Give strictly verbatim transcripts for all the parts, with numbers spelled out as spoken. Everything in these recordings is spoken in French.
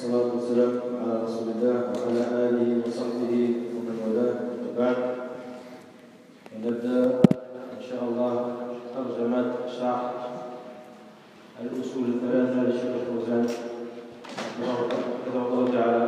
والصلاة والسلام على رسول الله وعلى آله وصحبه ومن والاه وبعد. ونبدأ إن شاء الله ترجمة شرح الأصول الثلاثة للشيخ الفوزان رحمه الله تعالى.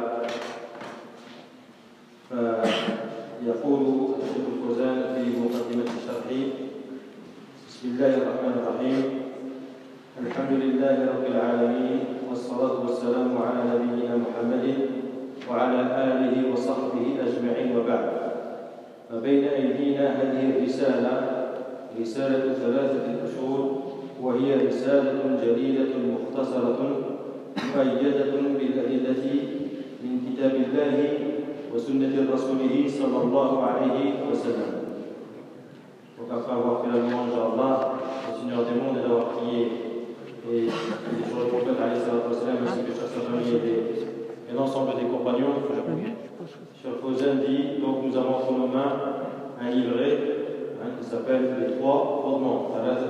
فيقول الشيخ الفوزان في مقدمة الشرح: بسم الله الرحمن الرحيم، الحمد لله رب العالمين، والصلاة والسلام على نبينا محمد وعلى آله وصحبه أجمعين، وبعد. فبين أيدينا هذه الرسالة، رسالة ثلاثة الأصول، وهي رسالة جليلة مختصرة مؤيدة بالأدلة من كتاب الله وسنة رسوله صلى الله عليه وسلم. Donc après avoir fait la louange à Allah, le Seigneur des mondes, et d'avoir prié et sur le prophète ainsi que sur sa famille et l'ensemble des compagnons, Cheikh Fawzan dit: donc nous avons entre nos mains un livret hein, qui s'appelle Les Trois Fondements.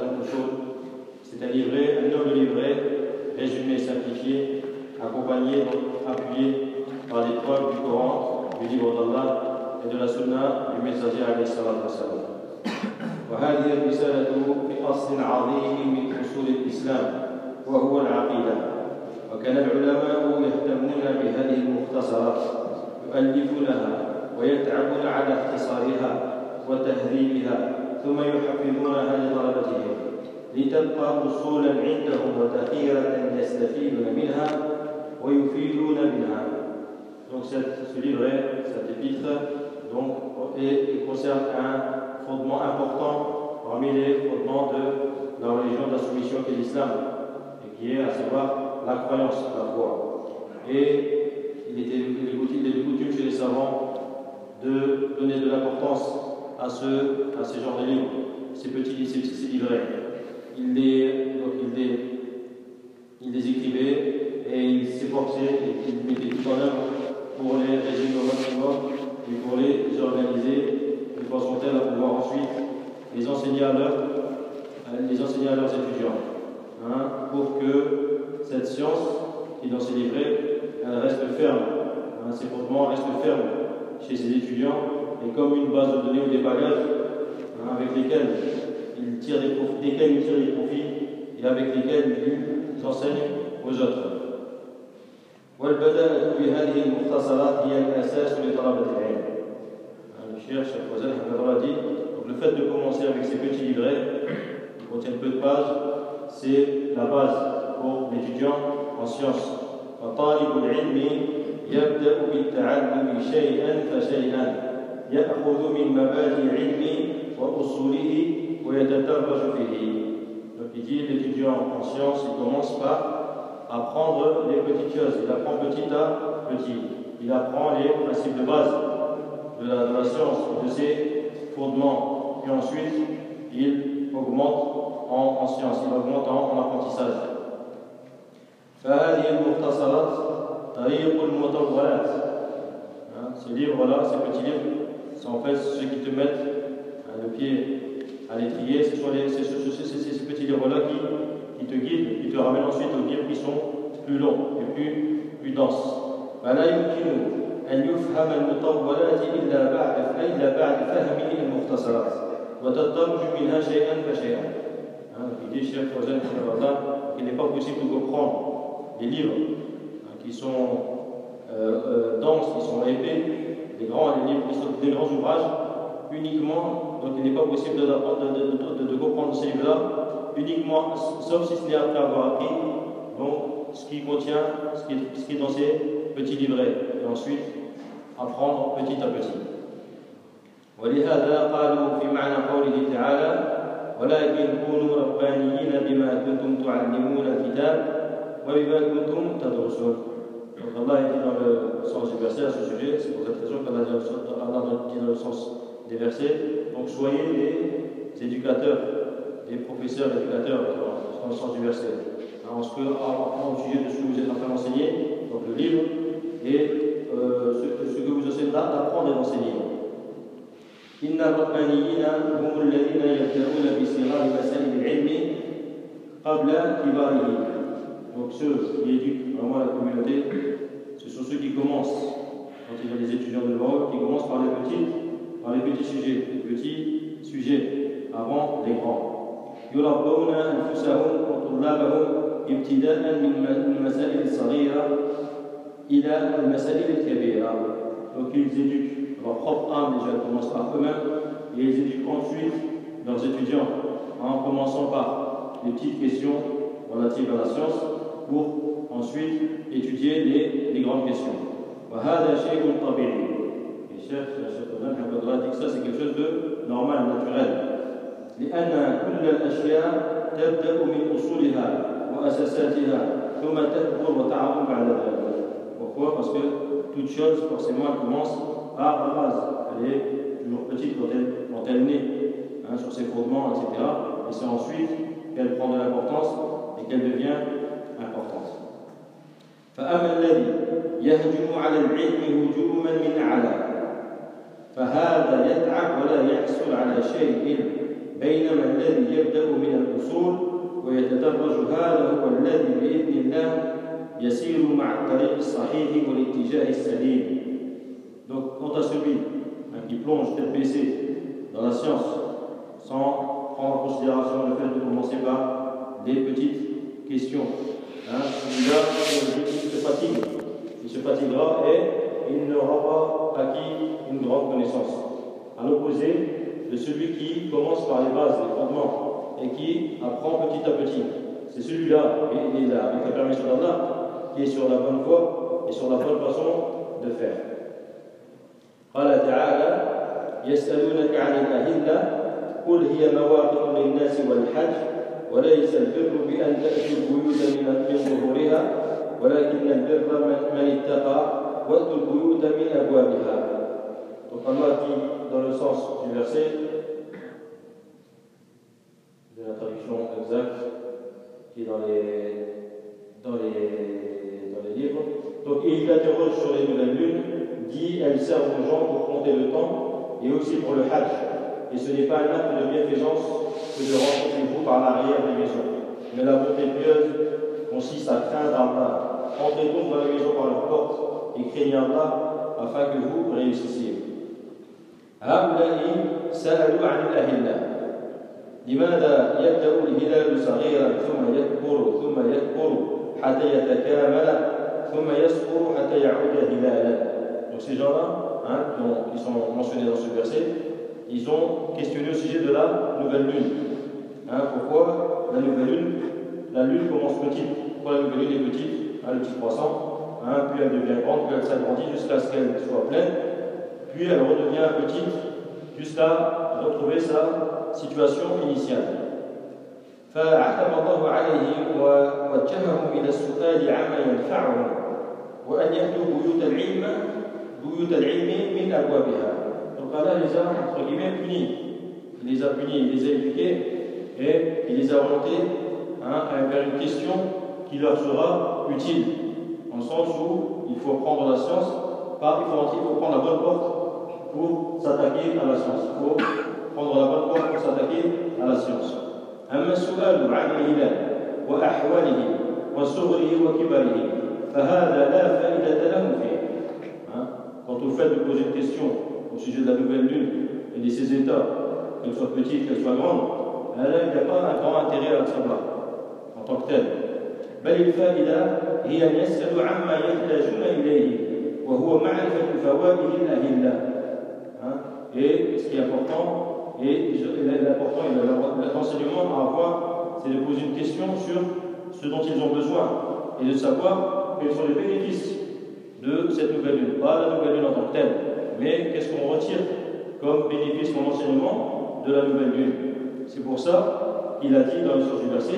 C'est un livret, un noble livret, résumé, simplifié, accompagné, appuyé par les preuves du Coran, du livre d'Allah et de la Sunna du messager alayhi salatu wassalam. وهذه الرسالة في أصل عظيم من أصول الإسلام وهو العقيدة، وكان العلماء يهتمون بهذه المختصرات، يؤلفونها ويتعبون على اختصارها وتهذيبها، ثم يحفظونها لطلبتهم لتبقى أصولا عندهم وذخيرة يستفيدون منها ويفيدون منها. Donc ce livret, cet épître, donc, et, et concerne un fondement important parmi les fondements de la religion de la soumission qui est l'islam, et qui est à savoir la croyance, la foi. Et il était de coutume chez les savants de donner de l'importance à, ce, à ces genres de livres, ces petits ces, ces livrets. Il les, donc il, les, il les écrivait et il s'efforçait et il mettait tout en œuvre pour les résumer au maximum et pour les organiser de façon telle à pouvoir ensuite les enseigner à, leur, les enseigner à leurs étudiants, hein, pour que cette science qui est dans ces livrets, elle reste ferme, hein, ces fondements restent fermes chez ces étudiants, et comme une base de données ou des bagages hein, avec lesquels ils tirent des profits, desquels ils tirent des profits et avec lesquels ils enseignent aux autres. والبداءة بهذه المختصرات هي الأساس لطلبة العلم. Cheikh Fawzan a dit, donc le fait de commencer avec ces petits livrets qui contiennent peu de pages, c'est la base pour l'étudiant en sciences. فطالب العلم يبدأ بالتعلم شيئا فشيئا يأخذ من مبادئ العلم وأصوله ويتدرج فيه. Donc il dit, l'étudiant en sciences, il commence par apprendre les petites choses, il apprend petit à petit, il apprend les principes de base de la, de la science, de ses fondements, puis ensuite il augmente en, en science, il augmente en, en apprentissage. فهذه المختصرات طريق المطولات. Ces livres-là, ces petits livres, c'est en fait ceux qui te mettent hein, le pied à l'étrier. Ce sont les, ces, ces, ces, ces petits livres-là qui, qui te guident, qui te ramènent ensuite aux livres qui sont plus longs et plus, plus denses. فلا يمكن أن يفهم المطولات إلا بعد إلا بعد فهمه المختصرات وتدرج منها شيئا فشيئا. Il dit Cheikh Fawzan qu'il n'est pas possible de comprendre les livres hein, qui sont euh, euh, denses, qui sont épais, les grands, les livres qui sont des grands ouvrages, uniquement. Donc il n'est pas possible de, de, de, de, de comprendre ces livres-là uniquement, sauf si ce n'est après avoir appris donc ce qui contient, ce qui est, ce qui est dans ces petits livrets, et ensuite apprendre petit à petit. ولهذا قالوا في معنى قوله تعالى ولكن كونوا ربانيين بما كنتم تعلمون الكتاب وبما كنتم تدرسون. Donc Allah dit dans le sens du verset à ce sujet, c'est pour cette raison qu'Allah dit dans le sens des versets, donc soyez des éducateurs, des professeurs éducateurs dans le sens du verset, en ce que, au sujet de ce que vous êtes en train d'enseigner, donc le livre, et euh, ce, ce que vous enseignez là, d'apprendre et d'enseigner. إن الربانيين هم الذين يبدأون بصغار مسائل العلم قبل كباره. Donc ceux qui éduquent vraiment la communauté, dans les petits sujets, les petits sujets avant les grands. يربون أنفسهم وطلابهم ابتداء من المسائل الصغيرة إلى المسائل الكبيرة. Donc ils éduquent leur propre âme, déjà ils commencent par eux-mêmes, et ils éduquent ensuite leurs étudiants, en commençant par les petites questions relatives à la science, pour ensuite étudier les, les grandes questions. وهذا شيء طبيعي. Et Cheikh Abdallah dit que ça c'est quelque chose de normal, naturel. لأن كل الأشياء تبدأ من أصولها وأساساتها ثم تكبر وتعظم بعد ذلك. Pourquoi? Parce que toute chose, forcément, elle commence par la base. Elle est toujours petite quand elle, quand elle naît, hein, sur ses fondements, et cetera. Et c'est ensuite qu'elle prend de l'importance et qu'elle devient importante. فأما الذي يهجم على العلم هجوما من أعلى فهذا يتعب ولا يحصل على شيء بينما الذي يبدأ من الأصول ويتدرج هذا هو الذي بإذن الله يسير مع الطريق الصحيح والاتجاه السليم. Donc, quant à celui hein, qui plonge tête baissée dans la science sans prendre en considération le fait de commencer par des petites questions, hein, celui-là, il se fatigue, il se fatiguera et il n'aura pas acquis une grande connaissance. À l'opposé de celui qui commence par les bases, les fondements, et qui apprend petit à petit. C'est celui-là, et il est là, avec la permission d'Allah, qui est sur la bonne voie et sur la bonne façon de faire. قال تعالى يسألونك عن الأهلة قل هي مواقع للناس والحج وليس البر بأن تأتوا البيوت من ظهورها ولكن البر من اتقى وأتوا البيوت من أبوابها. Donc Allah dit dans le sens du verset, de la traduction exacte qui est dans les, dans les, dans les livres. Donc il interroge sur les nouvelles lunes, dit elles servent aux gens pour compter le temps et aussi pour le hajj. Et ce n'est pas un acte de bienfaisance que de rentrer chez vous par l'arrière des maisons. Mais la bonté pieuse consiste à craindre Allah. Entrez donc dans la maison par la porte et craignez Allah afin que vous réussissiez. هؤلاء سألوا عن الأهلة لماذا يبدأ الهلال صغيرا ثم يكبر ثم يكبر حتى يتكامل ثم يصغر حتى يعود هلالا. Donc ces gens-là, hein, qui sont mentionnés dans ce verset, ils ont questionné au sujet de la nouvelle lune. Hein, pourquoi la nouvelle lune? La lune commence petite. Pourquoi la nouvelle lune est petite? Hein, le petit croissant, hein, puis elle devient grande, puis elle s'agrandit jusqu'à ce qu'elle soit pleine. Puis elle redevient petite jusqu'à retrouver sa situation initiale. فعتب الله عليهم ووجههم إلى السؤال عما ينفعهم وأن يأتوا بيوت العلم بيوت العلم من أبوابها. Donc Allah les a entre guillemets punis. Il les a punis, il les a éduqués et il les a orientés hein, vers une question qui leur sera utile. En le sens où il faut prendre la science, par, il, faut entrer, il faut prendre la bonne porte pour s'attaquer à la science. Il faut prendre la bonne porte pour s'attaquer à la science. أما السؤال عن الهلال وأحواله وصغره وكبره فهذا لا فائدة لهم فيه. Quant au fait de poser une question au sujet de la nouvelle lune et de ses états, qu'elle soit petite, qu'elle soit grande, là, il n'y a pas un grand intérêt à le savoir en tant que tel. بل الفائدة هي أن يسألوا عما يحتاجون إليه وهو معرفة فوائد الأهلة. Et ce qui est important, et l'important et l'enseignement à avoir, c'est de poser une question sur ce dont ils ont besoin et de savoir quels sont les bénéfices de cette nouvelle lune. Pas la nouvelle lune en tant que telle, mais qu'est-ce qu'on retire comme bénéfice, comme enseignement de la nouvelle lune. C'est pour ça qu'il a dit dans le sens du verset,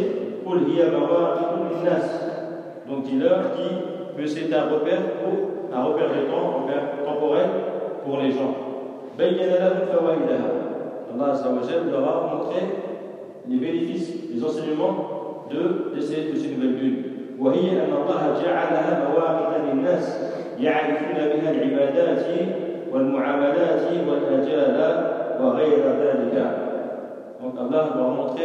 donc dis-leur dit que c'est un repère pour un repère de temps, un repère temporel pour les gens. Allah Azza wa Jalla leur a montré les bénéfices, les enseignements de, de, ces, de ces nouvelles lunes. وهي أن الله جعلها مواقع للناس يعرفون بها العبادات والمعاملات والآجال وغير ذلك. Donc Allah leur a montré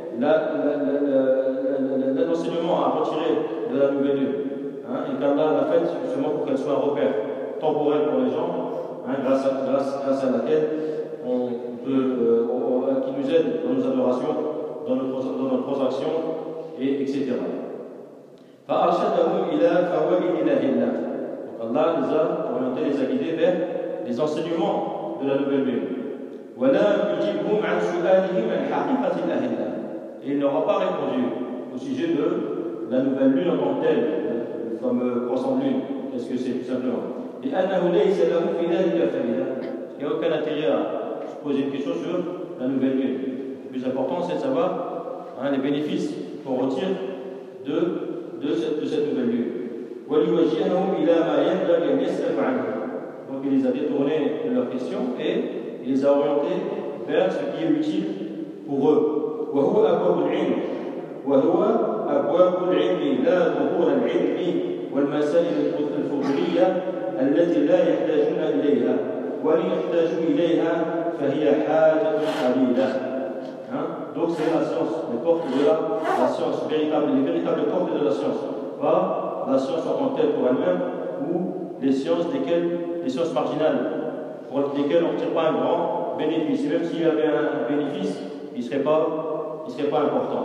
l'enseignement à retirer de la nouvelle lune. Hein, et qu'Allah l'a fait justement pour qu'elle soit un repère temporel pour les gens, hein, hein, grâce, à, grâce, grâce à laquelle on peut, euh, on, on, qui nous aide dans nos adorations, dans nos, dans nos transactions, et etc. فأرشدهم إلى فوائد الله الله. Donc Allah les a orientés, les a guidés vers les enseignements de la nouvelle lune. ولا يجيبهم عن سؤالهم عن حقيقة الله الله. Et il n'aura pas répondu au sujet de la nouvelle lune en tant que telle, le fameux croissant de lune. Qu'est-ce que c'est tout simplement? لأنه ليس له في ذلك فائدة. Il n'y a aucun intérêt à se poser une question sur la nouvelle lune. Le plus important, c'est de savoir hein, les bénéfices qu'on retire de, de, cette, de cette nouvelle lune. وَلِوَجِّهَهُمْ إِلَى مَا يَنبَغِي أَنْ يَسْأَلُوا عَنْهُ. Donc il les a détournés de leurs questions et il les a orientés vers ce qui est utile pour eux. وهو أبواب العلم وهو أبواب العلم لا ظهور العلم والمسائل الفضولية التي لا يحتاجون إليها وإن يحتاجوا إليها فهي حاجة قليلة. Hein? Donc c'est la science, les portes de la, la science, véritable, les véritables portes de la science, pas la science en tant que telle pour elle-même ou les sciences desquelles, les sciences marginales pour lesquelles on ne tire pas un grand bénéfice. Et même s'il y avait un bénéfice, il ne serait pas il serait pas important.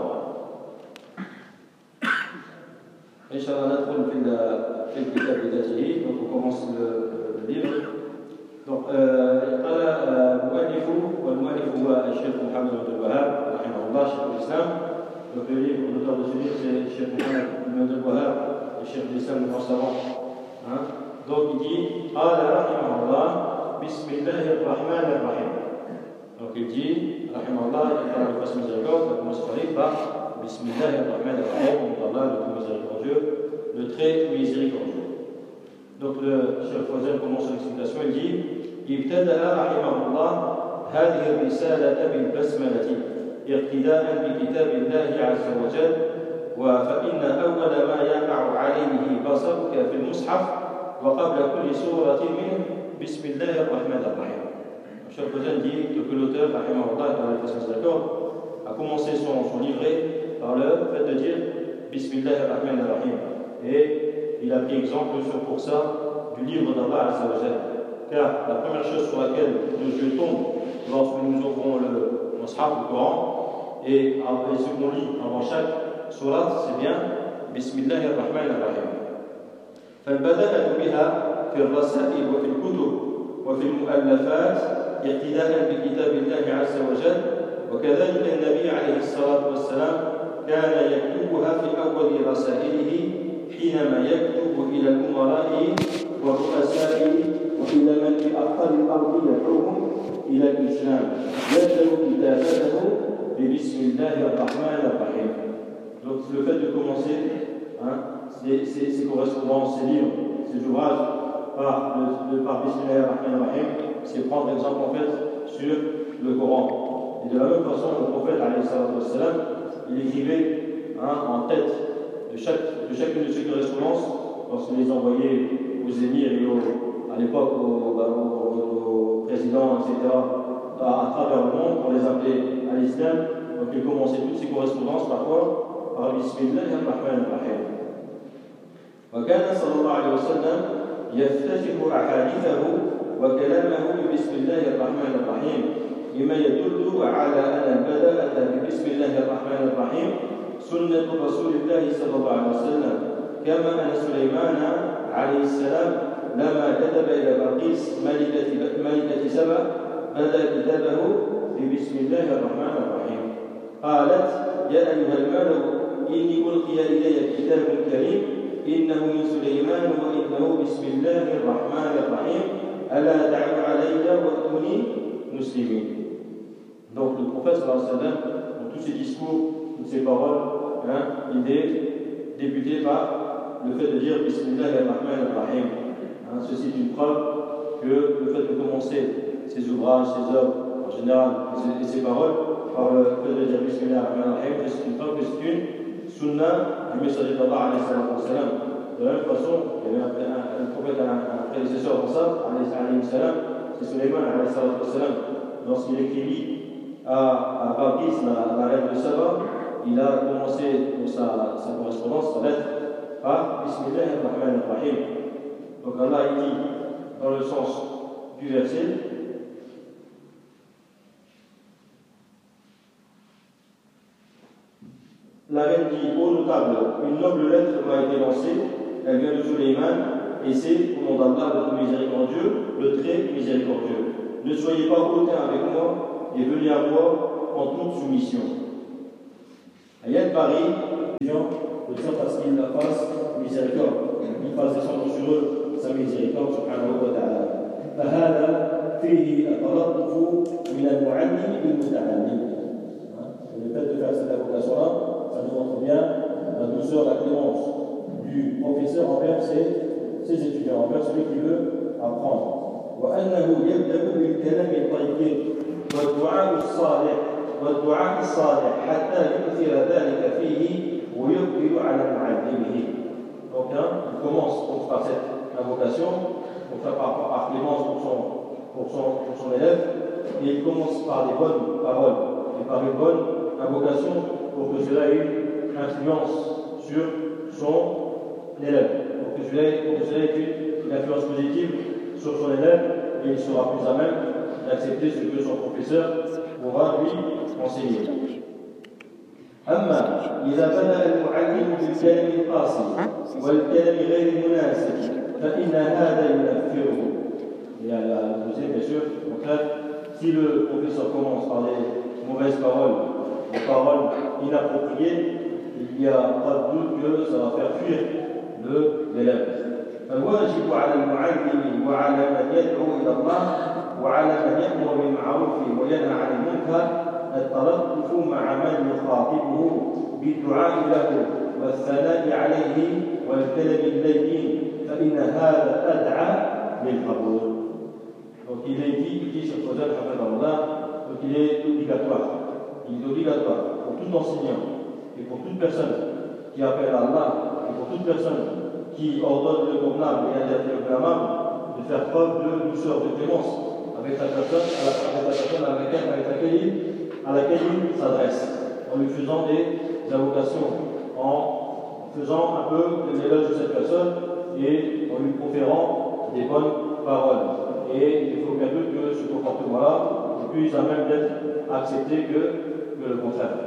Inch'Allah, ندخل في في الكتاب ذاته. Donc on commence le, le livre. Donc قال المؤلف والمؤلف هو الشيخ محمد بن عبد الوهاب رحمه الله شيخ الإسلام. Donc le livre, l'auteur de ce livre, c'est le Cheikh Mohammed ibn Abdel Wahhab, le Cheikh de l'Islam, le grand savant. Hein? Donc il dit قال رحمه الله بسم الله الرحمن الرحيم. Donc il dit Rahimahullah, il parle de façon miséricorde, il commence par Bismillah ar-Rahman ar-Rahim, Allah, le tout miséricordieux, le très miséricordieux. Donc le Cheikh Fawzan commence son explication, il dit ابتدأ رحمه الله هذه الرسالة بالبسملة اقتداء بكتاب الله عز وجل فإن أول ما يقع عليه بصرك في المصحف وقبل كل سورة منه بسم الله الرحمن الرحيم. Cheikh Fawzan dit que l'auteur, Rahimahullah, dans les façons d'accord, a commencé son, son livret par le fait de dire Bismillah ar-Rahman ar-Rahim. Et il a pris exemple sur, pour ça du livre d'Allah Azza wa Jalla. Car la première chose sur laquelle nos yeux tombent lorsque nous ouvrons le Mus'haf, le Coran, et, et ce qu'on lit avant chaque surat, c'est bien Bismillah ar-Rahman ar-Rahim. فالبدأت بها في الرسائل وفي الكتب وفي المؤلفات اقتداء بكتاب الله عز وجل وكذلك النبي عليه الصلاة والسلام كان يكتبها في أول رسائله حينما يكتب إلى الأمراء والرؤساء وإلى من في أقطار الأرض يدعوهم إلى الإسلام يبدأ كتابته ببسم الله الرحمن الرحيم. Donc le fait de commencer hein, ces, ces, ces correspondances, ces livres, ces ouvrages par, le, par Bismillah ar-Rahman ar-Rahim, c'est prendre exemple en fait sur le Coran. Et de la même façon, le prophète alayhi salatu wassalam, il écrivait hein, en tête de, chaque, de chacune de ses correspondances, lorsqu'il les envoyait aux émirs et aux, à l'époque aux, bah, aux, aux présidents, et cetera, à, à travers le monde, pour les appeler à l'islam. Donc il commençait toutes ses correspondances par quoi? Par Bismillah ar-Rahman ar-Rahim. وكان صلى الله عليه وسلم يفتتح أحاديثه وكلامه ببسم الله الرحمن الرحيم مما يدل على أن البداءة ببسم الله الرحمن الرحيم سنة رسول الله صلى الله عليه وسلم كما أن سليمان عليه السلام لما كتب إلى بلقيس ملكة ملكة سبأ بدأ كتابه ببسم الله الرحمن الرحيم قالت يا أيها الملك إني ألقي إلي كتاب كريم إنه من سليمان وإنه بسم الله الرحمن الرحيم ألا تعلوا علي وأتوني مسلمين. Donc le prophète sallallahu alayhi wa sallam, dans tous ses discours, toutes ses paroles, hein, il est débuté par le fait de dire Bismillah ar-Rahman ar-Rahim. Hein, ceci est une preuve que le fait de commencer ses ouvrages, ses œuvres en général et ses, et ses paroles par le fait de dire Bismillah ar-Rahman ar-Rahim, c'est une preuve que c'est une sunna du messager d'Allah alayhi salam. De la même façon, il y avait un, un, un prophète, un, un prédécesseur dans ça, alayhi salam, c'est Sulayman alayhi salam. Lorsqu'il écrivit à, à Balqis, la, la reine de Saba, il a commencé sa, sa correspondance, sa lettre, par Bismillah ar-Rahman ar-Rahim. Donc Allah il dit, dans le sens du verset. La reine dit: ô notable, une noble lettre m'a été lancée, elle vient de Sulayman, et c'est, au nom d'Allah, le tout miséricordieux, le très miséricordieux. Ne soyez pas hautains avec moi, et venez à moi en toute soumission. Ayat Paris, les gens, de sorte à ce qu'il la fasse miséricorde, il fasse descendre sur eux sa miséricorde, subhanahu wa ta'ala. فهذا فيه التلطف من المعلم بالمتعلم. Le fait de faire cette invocation-là, ça nous montre bien la douceur, la clémence du professeur envers ses, ses étudiants, envers celui qui veut apprendre. وأنه يبدأ بالكلام الطيب والدعاء الصالح والدعاء الصالح حتى يؤثر ذلك فيه ويقبل على معلمه. Donc hein, il commence donc, par cette invocation, pour faire par, par clémence pour son, pour, son, pour son élève, et il commence par des bonnes paroles et par une bonne invocation pour que cela ait une influence sur son élève, pour que cela ait, pour que cela ait une, une influence positive sur son élève, et il sera plus à même d'accepter ce que son professeur pourra lui enseigner. أما إذا بدأ المعلم بالكلام القاسي والكلام غير المناسب فإن هذا ينفره. Et à la deuxième, bien sûr, donc là, si le professeur commence par des mauvaises paroles, des paroles inappropriées, il n'y a pas de doute que ça va faire fuir l'élève. فالواجب على المعلم وعلى من يدعو إلى الله وعلى من يأمر بالمعروف وينهى عن المنكر التلطف مع من يخاطبه بالدعاء له والثناء عليه والكلام اللين فإن هذا أدعى للقبول. Donc il est dit, il dit sur Fawzan Hafidahullah, donc il est obligatoire, il est obligatoire pour tout enseignant et pour toute personne qui appelle à Allah et pour toute personne qui ordonne le convenable et interdit le blâmable de faire preuve de douceur, de clémence avec la personne, avec la personne à laquelle, avec laquelle il, à laquelle il s'adresse, en lui faisant des invocations, en faisant un peu l'éloge de cette personne et en lui proférant des bonnes paroles. Et il faut bien doute que ce comportement-là est plus à même d'être accepté que, que le contraire.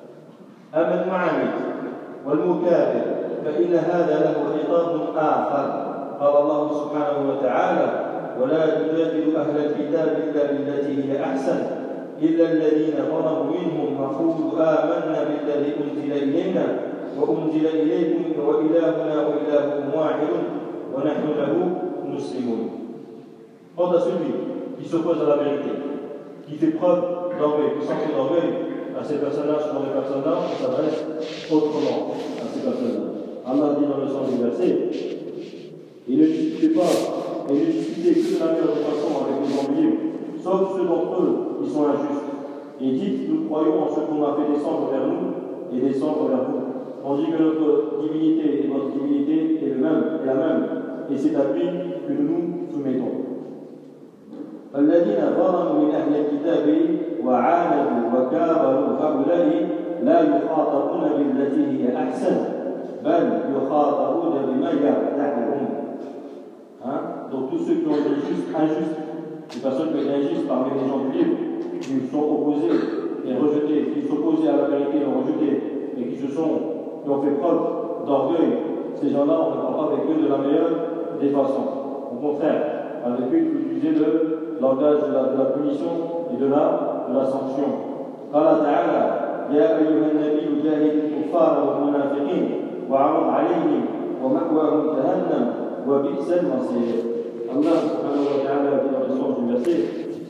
أما المعاند والمكابر فإن هذا له خطاب آخر. قال الله سبحانه وتعالى: ولا تجادل أهل الكتاب إلا بالتي هي أحسن إلا الذين ظلموا منهم وقولوا آمنا بالذي أنزل إلينا وأنزل إليكم وإلهنا وإلهكم واحد ونحن له مسلمون. Quant à celui qui s'oppose à la vérité, qui fait preuve d'orgueil, qui s'enfuit d'orgueil, à ces personnes-là, ce sont des personnes-là, on s'adresse autrement à ces personnes-là. Allah dit dans le sens du verset: et ne discutez pas, et ne discutez que de la meilleure façon avec les non-believers, sauf ceux d'entre eux qui sont injustes. Et dites: nous croyons en ce qu'on a fait descendre vers nous et descendre vers vous, tandis que notre divinité et votre divinité est, le même, est la même, et c'est à lui que nous nous soumettons. فالذين ظلموا من أهل الكتاب وعاندوا وكابروا هؤلاء لا يخاطبون بالتي هي أحسن بل يخاطبون بما يردعهم. Hein? Donc tous ceux qui ont été justes, injustes, les personnes qui ont été injustes parmi les gens du livre, qui sont opposés et rejetés, qui s'opposaient à la vérité et l'ont rejeté, et qui se sont, qui ont fait preuve d'orgueil, ces gens-là, on ne parle pas avec eux de la meilleure des façons. Au contraire, avec eux, il faut utiliser le langage de la, de la punition et de la, de la sanction. قال تعالى: يا أيها النبي جاهد الكفار والمنافقين وأعرض عليهم ومأواهم جهنم وبئس المصير. Allah subhanahu wa ta'ala dit dans le sens du verset: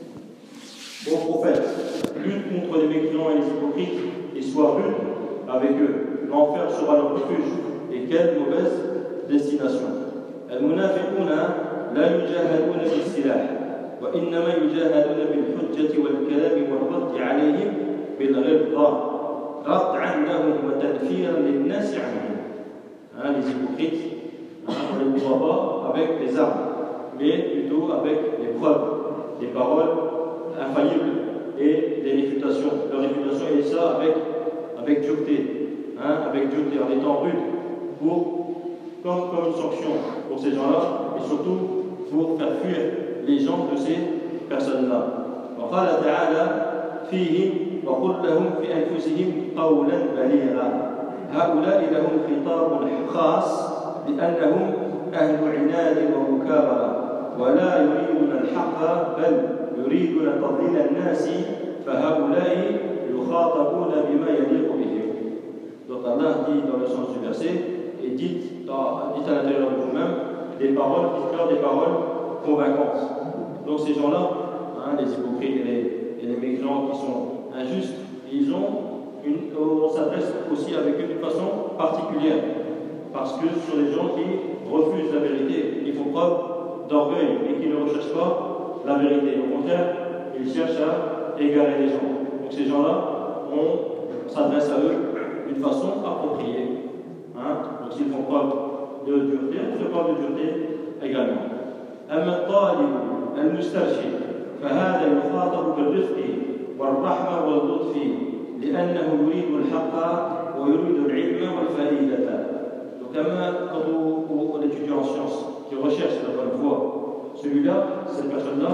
ô prophète, lutte contre les mécréants et les hypocrites et sois rude avec eux. L'enfer sera leur refuge et quelle mauvaise destination. المنافقون لا يجاهدون بالسلاح وإنما يجاهدون بالحجة والكلام والرد عليهم بالغلظة ردعا لهم وتنفيرا للناس عنهم. Hein, les hypocrites, hein, on ne les voit pas avec les armes, mais plutôt avec les preuves, des paroles infaillibles et des réfutations. Leur réfutation est ça avec, avec dureté, hein, avec dureté, en étant rude, pour, comme, comme une sanction pour ces gens-là, et surtout pour faire fuir les gens de ces personnes-là. وقال تعالى فيهم وقل لهم في أنفسهم قولا بليغا هؤلاء لهم خطاب خاص لأنهم أهل عناد ومكابرة ولا يريدون الحق بل يريدون تضليل الناس فهؤلاء يخاطبون بما يليق بهم. Donc Allah dit dans le sens du verset et dites, dans, dites à l'intérieur de vous-même des paroles, dites-leur des paroles convaincantes. Donc ces gens-là, hein, les hypocrites et les, et les mécréants qui sont injustes, ils ont une, on s'adresse aussi avec eux d'une façon particulière, parce que ce sont des gens qui refusent la vérité, qui font preuve d'orgueil et qui ne recherchent pas la vérité. Au contraire, ils cherchent à égarer les gens. Donc ces gens-là, on s'adresse à eux d'une façon appropriée. Hein? Donc s'ils font preuve de dureté, on fait preuve de dureté également. أما الطالب المسترشد فهذا يخاطب بالرفق والرحمة واللطف لأنه يريد الحق ويريد العلم والفائدة. Donc quant à l'étudiant en sciences qui recherche la bonne voie, celui-là, cette personne-là,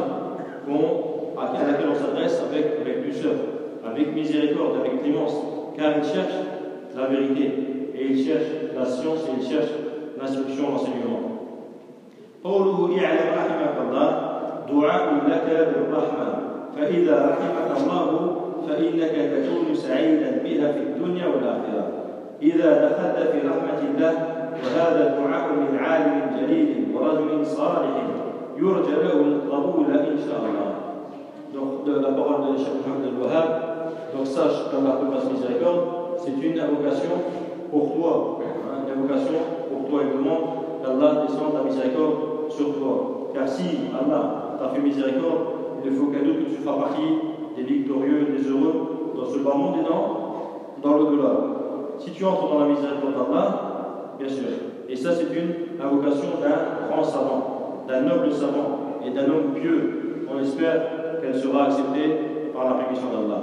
à laquelle on s'adresse avec, avec douceur, avec miséricorde, avec clémence, car il cherche la vérité et il cherche la science et il cherche l'instruction, l'enseignement. قوله اعلم رحمك الله دعاء لك بالرحمة فإذا رحمك الله فإنك تكون سعيدا بها في الدنيا والآخرة إذا دخلت في رحمة الله وهذا الدعاء من عالم جليل ورجل صالح يرجى له القبول إن شاء الله. Donc de la parole de Cheikh Mohammed al-Wahhab, donc sache qu'Allah te fasse miséricorde, c'est une invocation pour toi, hein, une invocation pour toi et demande qu'Allah descende la miséricorde sur toi. Car si Allah t'a fait miséricorde, il ne faut aucun doute que tu feras partie des victorieux, des heureux dans ce bas monde et dans, dans l'au-delà. Si tu entres dans la miséricorde d'Allah, bien sûr, et ça c'est une invocation d'un grand savant, d'un noble savant et d'un homme pieux. On espère qu'elle sera acceptée par la permission d'Allah.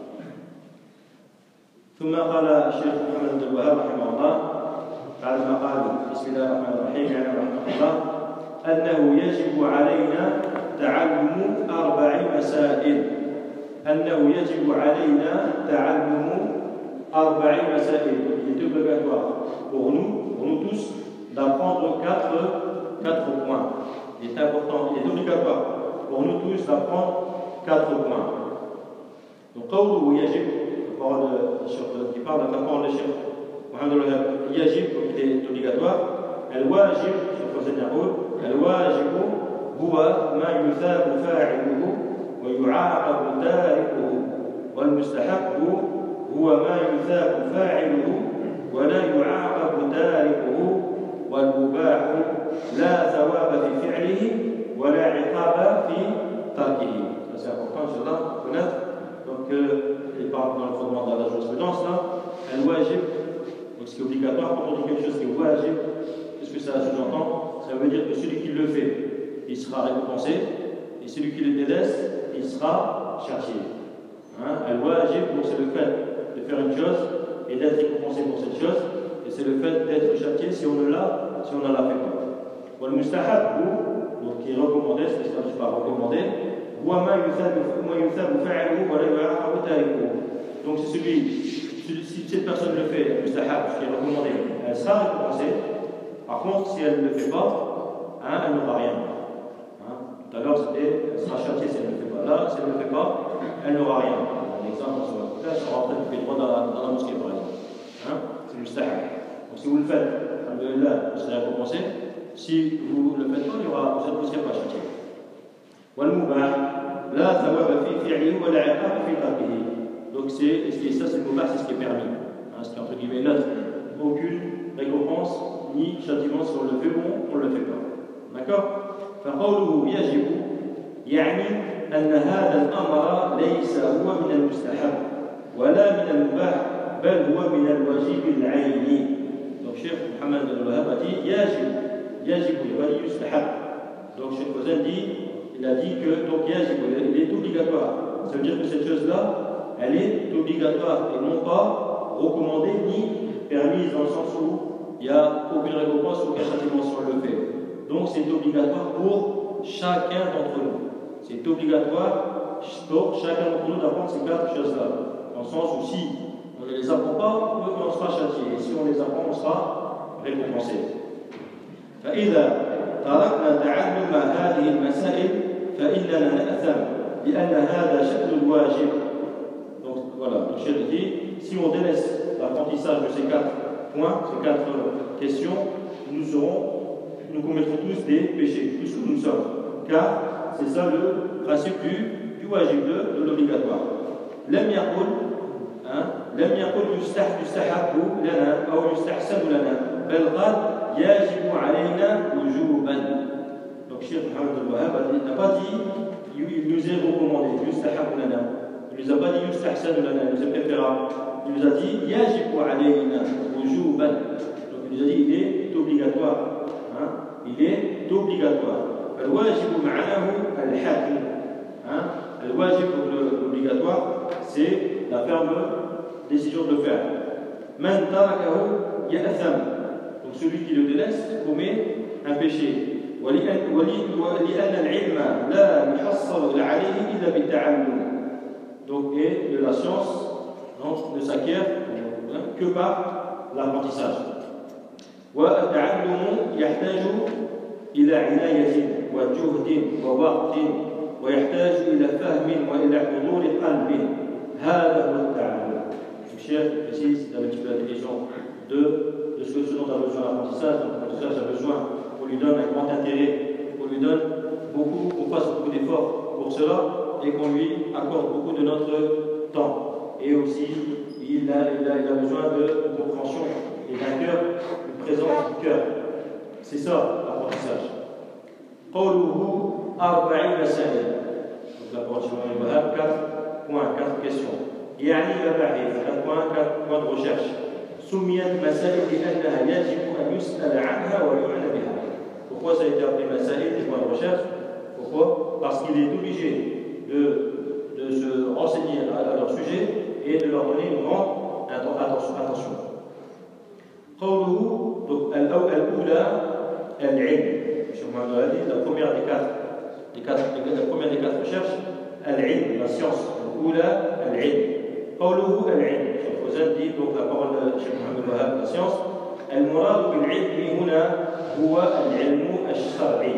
ثم قال الشيخ محمد بن الوهاب رحمه الله بعد ما قال بسم الله الرحمن الرحيم يعني رحمه الله أنه يجب علينا تعلم أربع مسائل أنه يجب علينا تعلم أربع مسائل. Il est obligatoire pour nous, pour nous tous, d'apprendre quatre, quatre points. Il est important, il est obligatoire pour nous tous d'apprendre quatre points. Donc, قوله يجب, la parole de, qui parle de la parole de Cheikh Mohammed al-Wahhab, يجب, il est obligatoire. الواجب, Cheikh يقول الواجب هو ما يثاب فاعله ويعاقب تاركه والمستحب هو ما يثاب فاعله ولا يعاقب تاركه والمباح لا ثواب في فعله ولا عقاب في تركه. C'est important, Inch'Allah, connaître. Donc, euh, il parle dans le fondement de la jurisprudence là, al-wajib, donc ce qui est obligatoire. Quand on dit quelque chose qui est wajib, qu'est-ce que ça sous-entend? Ça veut dire que celui qui le fait, il sera récompensé, et celui qui le délaisse, il sera châtié. Hein? Al-wajib, donc c'est le fait de faire une chose et d'être récompensé pour cette chose, et c'est le fait d'être châtié si on ne l'a, si on ne l'a fait pas. Wal-mustahab, donc qui est recommandé, c'est ce que je parle recommandé. Donc c'est celui, si cette personne le fait, mustahab, ce qui est recommandé, elle sera récompensée. Par contre, si elle ne le fait pas, hein, elle n'aura rien. Hein? Tout à l'heure, c'était, elle sera châtiée si elle ne le fait pas. Là, si elle ne le fait pas, elle n'aura rien. Un exemple, sur la côté, elle sera rentrée depuis droit dans la, dans la mosquée, par exemple. Hein? C'est mustahab. Donc si vous le faites, alhamdoulilah, vous serez récompensé. Si vous ne le faites pas, il y aura, vous ne serez pas châtié. والمباح لا ثواب في فعله ولا عقاب في تركه. Donc c'est ça, c'est le mubah, c'est ce qui est permis, hein, ce qui est entre guillemets neutre. Aucune récompense ni châtiment si on le fait ou on ne le fait pas. D'accord? فقوله يجب يعني أن هذا الأمر ليس هو من المستحب ولا من المباح بل هو من الواجب العيني. Donc Cheikh Mohammed al-Wahhab a dit يجب يجب يبقى يستحب. Donc Cheikh Fawzan dit, il a dit que donc yajib, il est obligatoire. Ça veut dire que cette chose-là, elle est obligatoire et non pas recommandée ni permise dans le sens où il n'y a aucune récompense ou aucun châtiment si on le fait. Donc c'est obligatoire pour chacun d'entre nous. C'est obligatoire pour chacun d'entre nous d'apprendre ces quatre choses-là. Dans le sens où si on ne les apprend pas, on sera châtié. Et si on les apprend, on sera récompensé. فإذا تركنا تعلم هذه المسائل فإننا نأثم لأن هذا شأن الواجب. Donc voilà, le chef dit, si on délaisse l'apprentissage de ces quatre points, ces quatre questions, nous serons, nous commettrons tous des péchés, tous que nous sommes. Car c'est ça le principe du, du wajib, de, de l'obligatoire. لم يقل لم يقل يستحب لنا أو يستحسن لنا بل قال يجب علينا وجوبا. Donc Cheikh Mohamed Al-Wahhab n'a pas dit il nous est recommandé, يستحب لنا. Il nous a pas dit يستحسن لنا, il nous est préférable. Il nous a dit يجب علينا وجوبا. Donc il nous a dit il est obligatoire. Hein? Il est obligatoire. الواجب معناه الحاكم. Hein? الواجب l'obligatoire, c'est la ferme décision de le faire. من تركه يأثم. Donc celui qui le délaisse commet un péché. ولأن ولأن العلم لا يحصل عليه إلا بالتعلم. Donc et de la science donc, ne s'acquiert que par l'apprentissage. والتعلم يحتاج إلى عناية وجهد ووقت ويحتاج إلى فهم وإلى حضور قلب. هذا هو التعلم. Le chef précise un petit peu la définition de, de ce, ce dont a besoin l'apprentissage. L'apprentissage a besoin qu'on lui donne un grand intérêt, qu'on lui donne beaucoup, qu'on fasse beaucoup d'efforts pour cela et qu'on lui accorde beaucoup de notre temps. Et aussi, il a, il a, il a besoin de compréhension et d'un cœur, une présence du cœur. C'est ça l'apprentissage. قوله أربعين مسائل. Donc la parole sur le Wahhab, quatre points, quatre questions. يعني مباحث, quatre points, quatre points de recherche. سميت مسائل لأنها يجب أن يسأل عنها ويعنى بها. Pourquoi ça a été appelé مسائل, des points de recherche? Pourquoi? Parce qu'il est obligé de, de se renseigner à, à leur sujet et de leur donner une grande attention. attention. قوله donc الأولى العلم. La première des quatre, des quatre, la première des quatre recherches, al-ilm, la science. L'oula, al-ilm. قوله العلم. Cheikh Fawzan dit donc la parole de Cheikh Mohamed Wahhab, la science. المراد بالعلم هنا هو العلم الشرعي.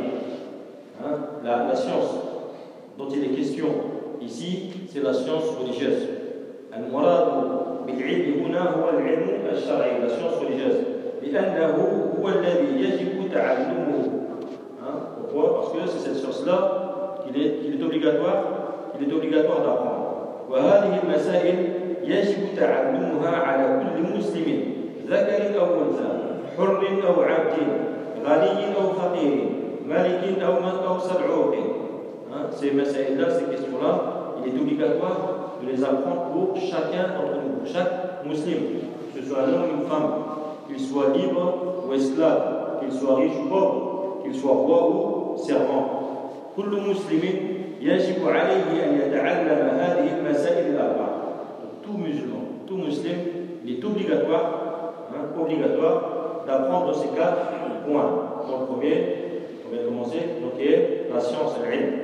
La, la science dont il est question ici, c'est la science religieuse. المراد بالعلم هنا هو العلم الشرعي, la science religieuse. لأنه هو الذي يجب تعلمه. Pourquoi? Parce que c'est cette science-là qu'il est, qu'il est obligatoire, qu'il est obligatoire d'apprendre. وهذه المسائل يجب تعلمها على كل مسلم ذكر أو أنثى حر أو عبد غني أو فقير ملك أو أو سبعوق. Ces مسائل-là, ces questions-là, il est obligatoire de les apprendre pour chacun d'entre nous, pour chaque musulman, que ce soit un homme ou une femme, qu'il soit libre ou esclave, qu'il soit riche ou pauvre, qu'il soit roi ou servant. كل مسلم يجب عليه أن يتعلم هذه المسائل الأربعة. Tout musulman, tout musulman, il est obligatoire, hein, obligatoire d'apprendre ces quatre points. Donc le premier, on va commencer, donc est la science, l'ilm.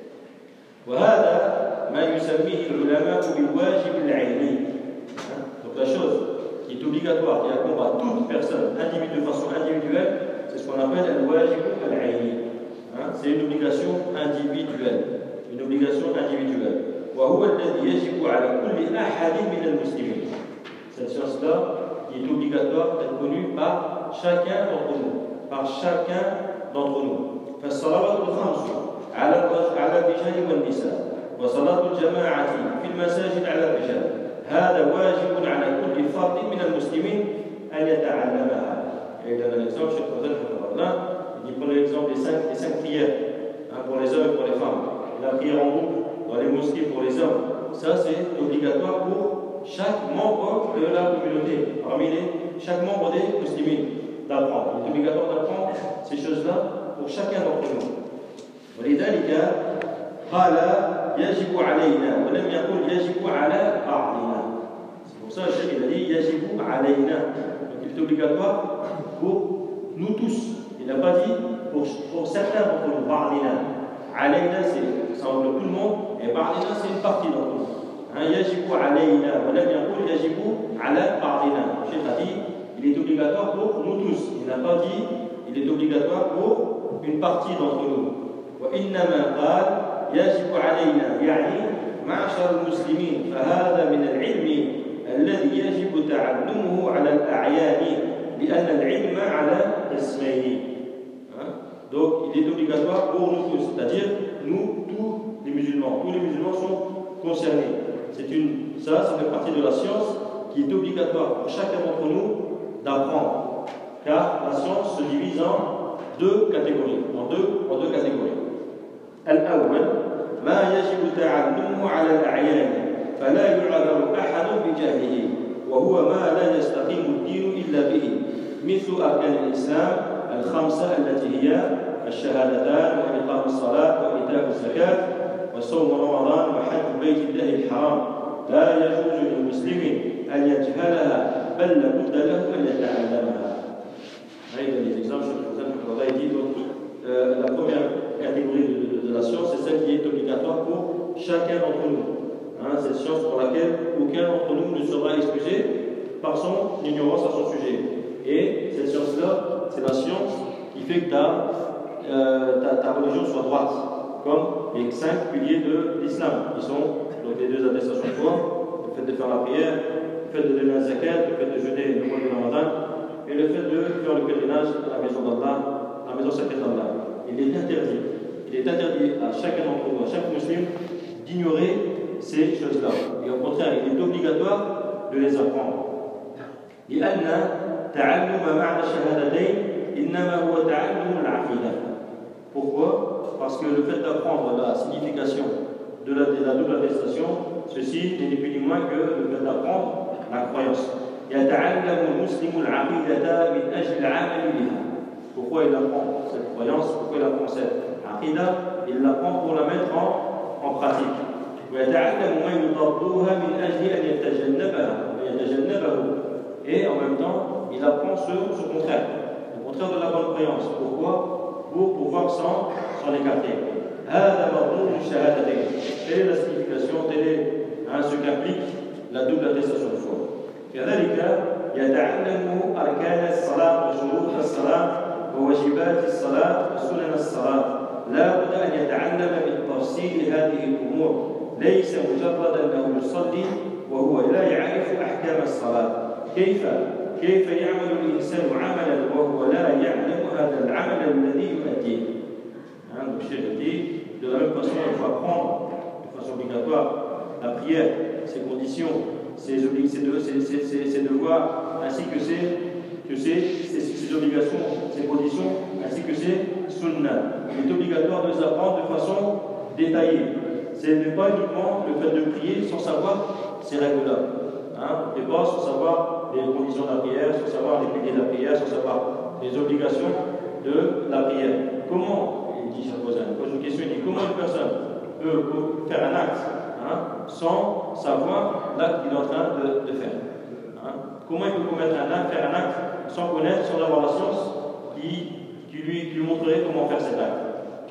وهذا ما يسميه العلماء بالواجب العيني. Donc la chose qui est obligatoire, qui incombe à toute personne, individu, de façon individuelle, c'est ce qu'on appelle al-wajib al-ayni. C'est une obligation individuelle. Une obligation individuelle. وهو الذي يجب على كل أحد من المسلمين. Cette science-là, qui est obligatoire d'être connue par chacun d'entre nous. Par chacun d'entre nous. فالصلوات الخمس على على الرجال والنساء وصلاة الجماعة في المساجد على الرجال. هذا واجب على كل فرد من المسلمين أن يتعلمها. Et dans l'exemple, Cheikh Fawzan, il prend l'exemple des cinq, des cinq prières, hein, pour les hommes et pour les femmes. La prière en groupe dans les mosquées pour les hommes, ça c'est obligatoire pour chaque membre de la communauté, parmi les, chaque membre des musulmans d'apprendre. Il est obligatoire d'apprendre ces choses-là pour chacun d'entre nous. ولذلك قال يجب علينا ولم يقل يجب على بعضنا. C'est pour ça que le Cheikh il a dit يجب علينا. Donc il est obligatoire pour nous tous. Il n'a pas dit pour, pour certains d'entre nous, ba'dina. Alayna, ça englobe tout le monde, et ba'dina, c'est une partie d'entre nous. Yajibu alayna, wa lam yaqul yajibu ala ba'dina. Le Cheikh a dit, il est obligatoire pour nous tous. Il n'a pas dit, il est obligatoire pour une partie d'entre nous. Wa innama qal yajibu alayna, yani معشر المسلمين فهذا من العلم الذي يجب تعلمه على الأعيان لأن العلم على اسمين. Donc il est obligatoire pour nous tous, c'est-à-dire nous, tous les musulmans. Tous les musulmans sont concernés. C'est une, ça, ça fait partie de la science qui est obligatoire pour chacun d'entre nous d'apprendre. Car la science se divise en deux catégories. En deux, en deux catégories. Al-awwal, ما يجب تعلمه على الأعيان فلا يعذر أحد بجهله وهو ما لا يستقيم الدين إلا به مثل أركان الإسلام الخمسة التي هي الشهادتان وإقام الصلاة وإيتاء الزكاة وصوم رمضان وحج بيت الله الحرام لا يجوز للمسلم أن يجهلها بل لابد له أن يتعلمها. هذا l'exemple que vous avez dit. Euh, la première catégorie de, de, de la science, c'est celle qui est obligatoire pour chacun d'entre nous. Hein, c'est une science pour laquelle aucun d'entre nous ne sera excusé par son ignorance à son sujet. Et cette science-là, c'est la science qui fait que ta, euh, ta, ta religion soit droite, comme les cinq piliers de l'islam, qui sont donc les deux attestations de foi, le fait de faire la prière, le fait de donner la zakat, le fait de jeûner le mois de Ramadan, et le fait de faire le pèlerinage à la maison d'Allah, la maison sacrée d'Allah. Il est interdit, il est interdit à chacun d'entre nous, à chaque musulman, d'ignorer ces choses-là. Et au contraire, il est obligatoire de les apprendre. لأن تعلم معنى الشهادتين إنما هو تعلم العقيدة. Pourquoi? Parce que le fait d'apprendre la signification de la, de la double attestation, ceci n'est ni plus ni moins que le fait d'apprendre la croyance. يتعلم المسلم العقيدة من أجل العمل بها. Pourquoi il apprend cette croyance? Pourquoi il apprend cette aqidah? Il l'apprend pour la mettre en, en pratique. Et en même temps, il apprend ce, ce contraire, le contraire de la bonne croyance. Pourquoi? Pour pouvoir s'en, s'en écarter. Quelle est la signification? Quelle est hein, ce qu'implique la double attestation de foi? يتعلم أركان الصلاة وشروط الصلاة وواجبات الصلاة وسنن الصلاة. لا بد أن يتعلم بالتفصيل هذه الأمور، ليس مجرد أنه يصلي وهو لا يعرف أحكام الصلاة. كيف كيف يعمل الإنسان عملا وهو لا يعلم هذا العمل الذي يؤديه. Donc Cheikh dit, de la même façon, il faut apprendre de façon obligatoire la prière, ses conditions, ses, ses, ses, ses, ses devoirs, ainsi que ses, que ses, ses, ses obligations, ses conditions, ainsi que ses sunnah. Il est obligatoire de les apprendre de façon détaillée. Ce n'est pas uniquement le fait de prier sans savoir ces règles-là. Hein, et pas sans savoir les conditions de la prière, sans savoir les piliers de la prière, sans savoir les obligations de la prière. Comment, il dit, il pose une question, il dit comment une personne peut faire un acte hein, sans savoir l'acte qu'il est en train de, de faire. Hein. Comment il peut commettre un acte, faire un acte sans connaître, sans avoir la science qui, qui, lui, qui lui montrerait comment faire cet acte.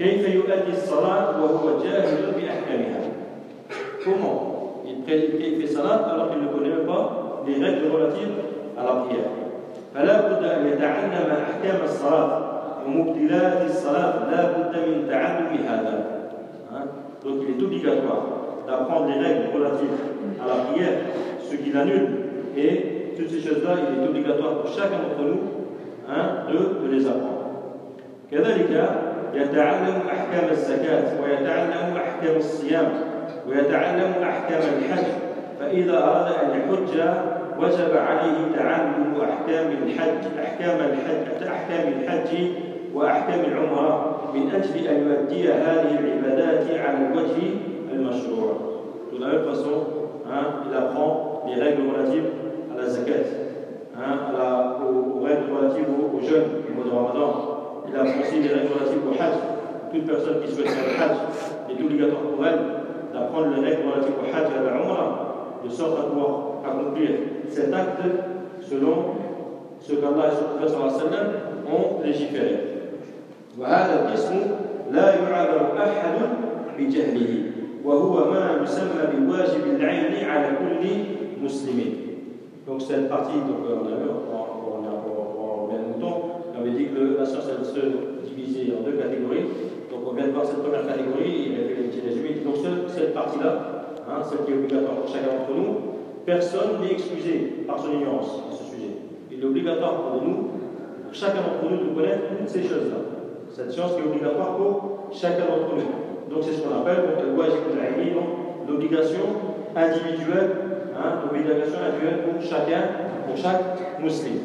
Comment il fait salat alors qu'il ne connaît même pas les règles relatives à la prière. فلا بد أن يتعلم أحكام الصلاة ومبطلات الصلاة لا بد من تعلم هذا. Donc il est obligatoire d'apprendre les règles relatives à la prière, ce qui l'annule, et toutes ces choses-là, il est obligatoire pour chacun d'entre nous hein, de, de les apprendre. كذلك يتعلم أحكام الزكاة ويتعلم أحكام الصيام ويتعلم أحكام الحج. فإذا أراد أن يحج وجب عليه تعلم أحكام الحج أحكام الحج أحكام الحج وأحكام العمرة من أجل أن يؤدي هذه العبادات على الوجه المشروع. De la même façon, hein, il apprend les règles relatives à la zakat, hein, à la, aux, aux règles relatives au, au jeûne du mois de Ramadan. Il apprend aussi les règles relatives au hajj. Toute personne qui souhaite faire le hajj est obligatoire pour elle d'apprendre les règles relatives au hajj et à la umrah, de sorte à pouvoir accomplir cet acte selon ce qu'Allah et son prophète sallallahu alayhi wa sallam ont légiféré. وهذا القسم لا يعذر أحد بجهله وهو ما يسمى بالواجب العيني على كل مسلم. Donc cette partie, donc, on a vu, on a pour bien longtemps, on avait dit que la science elle se divisait en deux catégories. Donc on vient de voir cette première catégorie, il a fait un petit résumé. Donc cette partie-là, hein, celle qui est obligatoire pour chacun d'entre nous, personne n'est excusé par son ignorance à ce sujet. Il est obligatoire pour nous, pour chacun d'entre nous, de connaître toutes ces choses-là. Cette science qui est obligatoire pour chacun d'entre nous. Donc c'est ce qu'on appelle le wajib al-aini, l'obligation individuelle, hein, l'obligation individuelle pour chacun, pour chaque musulman.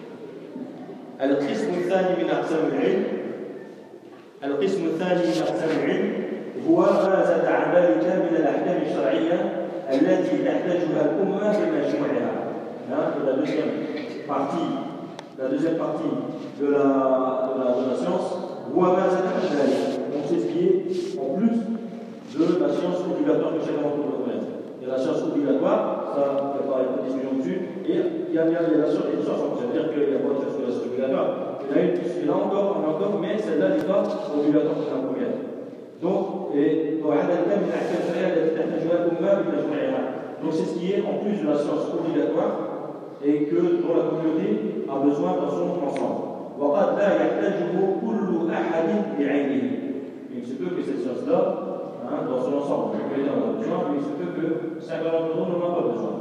القسم الثاني من أقسام العلم القسم الثاني من أقسام العلم هو ما زاد عن ذلك من الأحكام الشرعية التي تحتاجها الأمة بمجموعها. La deuxième partie, la deuxième partie de la, de la, de la science, donc c'est ce qui est en plus de la science obligatoire que chacun d'entre nous doit connaître. Il y a la science obligatoire, ça, il n'y a pas de discussion dessus, et il y a, il y a, il y a la science, il y a une science, ça veut dire qu'il y a pas de science sur la science obligatoire. Il y en a une, il y en a encore, il y en a encore, mais celle-là n'est pas obligatoire pour la première. Donc, et donc c'est ce qui est en plus de la science obligatoire et que dont la communauté a besoin dans son ensemble. وقد لا يحتاجه كل أحد بعينه. Il se peut que cette science-là, hein, dans son ensemble, on a besoin, mais il se peut que cinquante d'entre nous n'en ont pas besoin.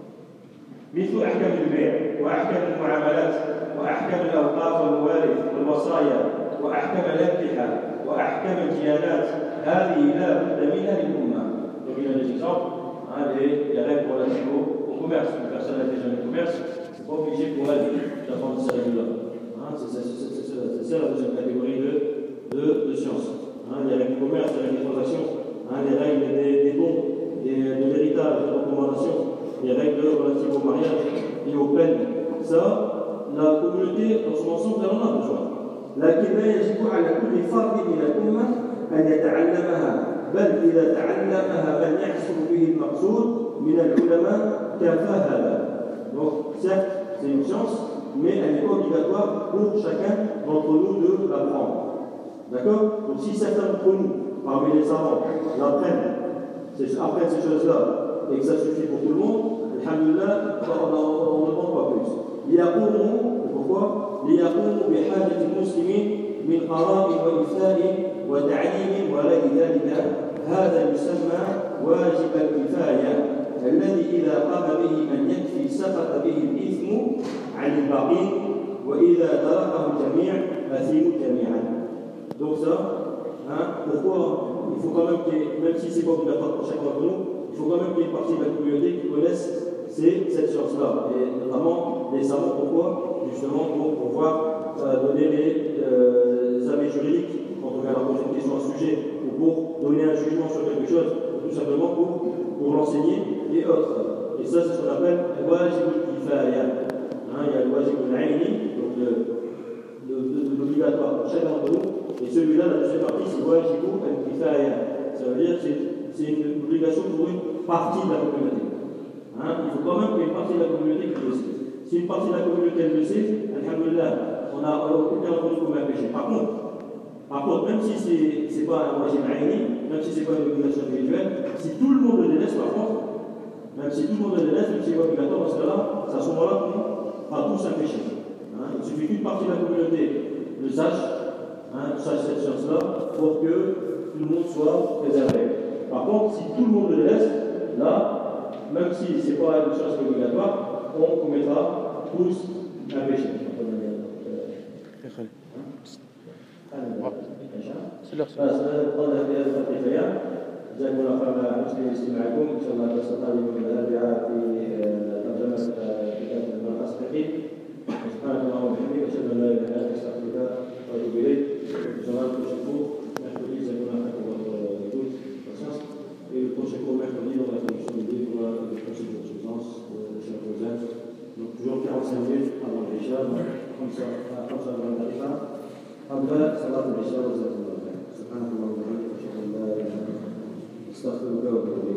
مثل أحكام البيع وأحكام المعاملات وأحكام الأوقاف والموارث والوصايا وأحكام الأنكحة وأحكام الديانات هذه لا بد منها للأمة. Donc il y a des exemples, hein, les, les règles relatives au, au commerce. Une personne a déjà le commerce, c'est pas obligé pour elle d'apprendre ces règles-là. C'est ça la deuxième catégorie de, de, de science. Hein, les règles du commerce, les règles des transactions, hein, les règles des, des bons, des, de l'héritage, des recommandations, les règles relatives au mariage et aux peines. Ça, la communauté dans son ensemble, elle en a besoin. لكن لا يجب على كل فرد من الأمة أن يتعلمها، بل إذا تعلمها من يحصل به المقصود من العلماء كفى هذا. Donc, certes, c'est une science, mais elle n'est pas obligatoire pour chacun d'entre nous de l'apprendre. D'accord? Donc si certains d'entre nous, parmi les savants, l'apprennent, apprennent ces choses-là, et que ça suffit pour tout le monde, alhamdulillah, on ne demande pas plus. ليقوموا, pourquoi? ليقوموا بحاجة المسلمين من قرار وإفتاء وتعليم وغير ذلك. هذا يسمى واجب الكفاية الذي إذا قام به من يكفي سقط به الإثم عن الباقين وإذا تركه الجميع أثموا جميعا. Donc ça, hein, pourquoi il faut quand même qu'il y ait, même si c'est pas obligatoire pour chacun d'entre nous, il faut quand même qu'il y ait une partie de la communauté qui connaisse ces, cette science-là, et notamment les savants. Pourquoi? Justement pour pouvoir euh, donner les, euh, les avis juridiques quand on vient leur poser une question à ce sujet, ou pour donner un jugement sur quelque chose, ou tout simplement pour, pour l'enseigner et autres. Et ça, c'est ce qu'on appelle le wajib al-kifaya. Hein, il y a le wajib al-aini, donc l'obligatoire pour chacun d'entre nous. Et celui-là, la deuxième partie, c'est wajib al-kifaya. Ça veut dire que c'est une obligation pour une partie de la communauté. Hein, il faut quand même qu'il y ait une partie de la communauté qui le sait. Si une partie de la communauté le sait, alhamdulillah, on n'a aucun d'entre nous commet un péché. Par contre, par contre, même si ce n'est pas un wajib al-aini, même si ce n'est pas une obligation individuelle, si tout le monde le délaisse, par contre, même si tout le monde le délaisse, même si c'est obligatoire, dans ce cas-là, c'est à ce moment-là qu'on a tous un péché. Hein, il suffit qu'une partie de la communauté le sache, hein, sache cette science-là, pour que tout le monde soit préservé. Par contre, si tout le monde le délaisse, là, même si ce n'est pas une science obligatoire, on commettra tous un péché. C'est leur جزاكم الله خيرا على حسن استماعكم. ان شاء الله تستطيعون من الاربعاء في ترجمه كتاب الملخص الفقهي. سبحانك اللهم وبحمدك اشهد ان لا اله الا انت استغفرك واتوب اليك. ان شاء الله le prochain cours mercredi c'est qu'on a fait pour votre écoute patience et le prochain cours mercredi dans la traduction du livre de principes de suffisance de Cheikh Fawzan. Donc toujours quarante-cinq minutes avant l'Isha, comme ça comme ça avant l'Isha. قبل صلاة العشاء وجزاكم الله خيرا. سبحانك اللهم وبحمدك أشهد أن لا إله إلا أنت أستغفرك وأتوب إليك.